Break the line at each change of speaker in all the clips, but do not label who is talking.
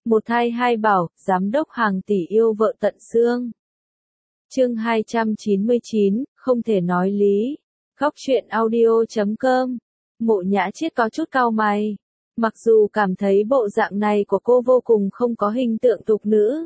Một thai hai bảo, giám đốc hàng tỷ yêu vợ tận xương. Chương 299, không thể nói lý. Góc truyện audio.com. Mộ Nhã Chiết có chút cau mày. Mặc dù cảm thấy bộ dạng này của cô vô cùng không có hình tượng tục nữ.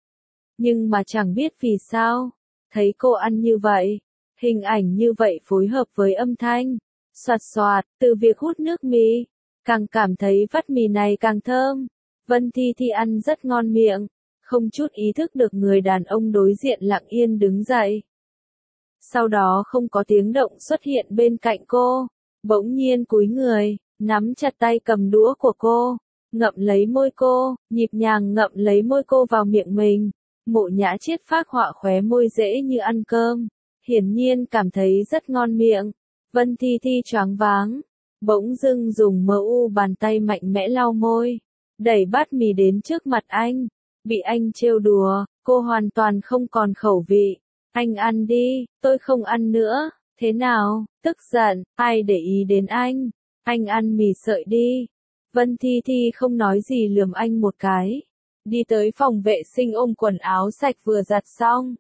Nhưng mà chẳng biết vì sao. Thấy cô ăn như vậy. Hình ảnh như vậy phối hợp với âm thanh. Xoạt xoạt, từ việc hút nước mì. Càng cảm thấy vắt mì này càng thơm. Vân Thi Thi ăn rất ngon miệng. Không chút ý thức được người đàn ông đối diện lặng yên đứng dậy. Sau đó không có tiếng động xuất hiện bên cạnh cô. Bỗng nhiên cúi người, nắm chặt tay cầm đũa của cô. Ngậm lấy môi cô, nhịp nhàng ngậm lấy môi cô vào miệng mình. Mộ Nhã Chiết phác họa khóe môi dễ như ăn cơm. Hiển nhiên cảm thấy rất ngon miệng. Vân Thi Thi choáng váng. Bỗng dưng dùng bàn tay mạnh mẽ lau môi. Đẩy bát mì đến trước mặt anh. Bị anh trêu đùa, cô hoàn toàn không còn khẩu vị. Anh ăn đi, tôi không ăn nữa. Thế nào, tức giận, ai để ý đến anh? Anh ăn mì sợi đi. Vân Thi Thi không nói gì lườm anh một cái. Đi tới phòng vệ sinh ôm quần áo sạch vừa giặt xong.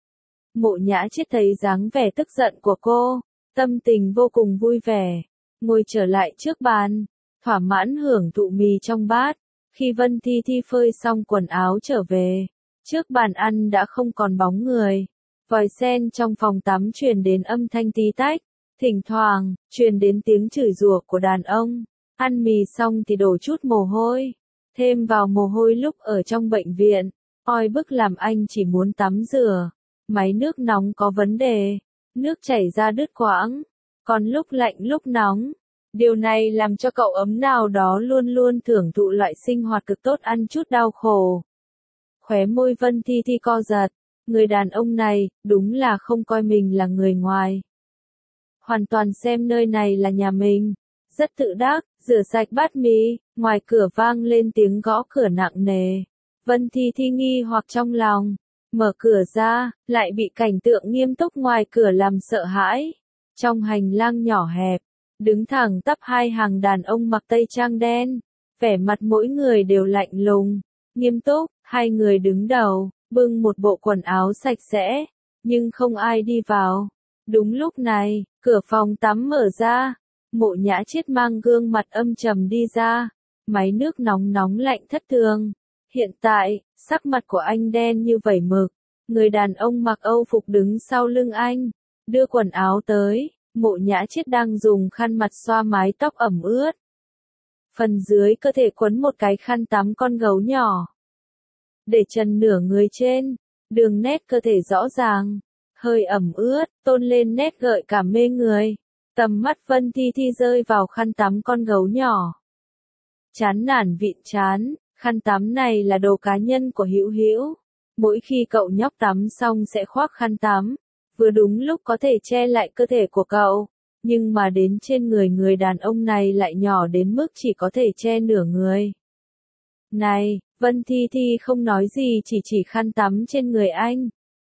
Mộ Nhã Chiết thấy dáng vẻ tức giận của cô. Tâm tình vô cùng vui vẻ. Ngồi trở lại trước bàn. Thỏa mãn hưởng thụ mì trong bát. Khi Vân Thi Thi phơi xong quần áo trở về. Trước bàn ăn đã không còn bóng người. Vòi sen trong phòng tắm truyền đến âm thanh tí tách. Thỉnh thoảng, truyền đến tiếng chửi rủa của đàn ông. Ăn mì xong thì đổ chút mồ hôi. Thêm vào mồ hôi lúc ở trong bệnh viện. Oi bức làm anh chỉ muốn tắm rửa. Máy nước nóng có vấn đề. Nước chảy ra đứt quãng. Còn lúc lạnh lúc nóng. Điều này làm cho cậu ấm nào đó luôn luôn thưởng thụ loại sinh hoạt cực tốt ăn chút đau khổ. Khóe môi Vân Thi Thi co giật. Người đàn ông này, đúng là không coi mình là người ngoài. Hoàn toàn xem nơi này là nhà mình. Rất tự đắc, rửa sạch bát mì, ngoài cửa vang lên tiếng gõ cửa nặng nề. Vân Thi Thi nghi hoặc trong lòng. Mở cửa ra, lại bị cảnh tượng nghiêm túc ngoài cửa làm sợ hãi. Trong hành lang nhỏ hẹp. Đứng thẳng tắp hai hàng đàn ông mặc tây trang đen. Vẻ mặt mỗi người đều lạnh lùng. Nghiêm túc, hai người đứng đầu, bưng một bộ quần áo sạch sẽ. Nhưng không ai đi vào. Đúng lúc này, cửa phòng tắm mở ra. Mộ Nhã Chiết mang gương mặt âm trầm đi ra. Máy nước nóng nóng lạnh thất thường. Hiện tại, sắc mặt của anh đen như vẩy mực. Người đàn ông mặc Âu phục đứng sau lưng anh. Đưa quần áo tới. Mộ Nhã Chiết đang dùng khăn mặt xoa mái tóc ẩm ướt. Phần dưới cơ thể quấn một cái khăn tắm con gấu nhỏ. Để trần nửa người trên. Đường nét cơ thể rõ ràng. Hơi ẩm ướt, tôn lên nét gợi cảm mê người. Tầm mắt Vân Thi Thi rơi vào khăn tắm con gấu nhỏ. Chán nản vịn chán, khăn tắm này là đồ cá nhân của Hữu Hữu. Mỗi khi cậu nhóc tắm xong sẽ khoác khăn tắm. Vừa đúng lúc có thể che lại cơ thể của cậu. Nhưng mà đến trên người đàn ông này lại nhỏ đến mức chỉ có thể che nửa người. Này, Vân Thi Thi không nói gì chỉ khăn tắm trên người anh.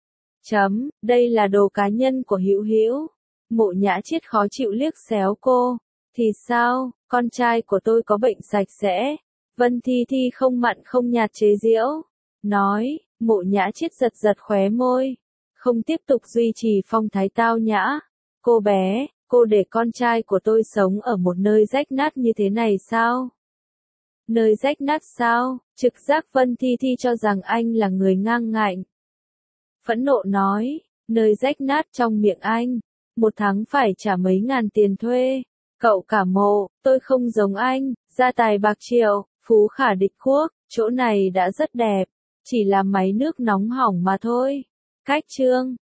Đây là đồ cá nhân của Hữu Hữu. Mộ Nhã Chiết khó chịu liếc xéo cô. Thì sao, con trai của tôi có bệnh sạch sẽ. Vân Thi Thi không mặn không nhạt chế giễu. Nói, Mộ Nhã Chiết giật giật khóe môi. Không tiếp tục duy trì phong thái tao nhã. Cô bé, cô để con trai của tôi sống ở một nơi rách nát như thế này sao? Nơi rách nát sao? Trực giác Vân Thi Thi cho rằng anh là người ngang ngạnh. Phẫn nộ nói, nơi rách nát trong miệng anh. Một tháng phải trả mấy ngàn tiền thuê. Cậu cả Mộ, tôi không giống anh, gia tài bạc triệu, phú khả địch quốc, chỗ này đã rất đẹp. Chỉ là máy nước nóng hỏng mà thôi. Cách chương.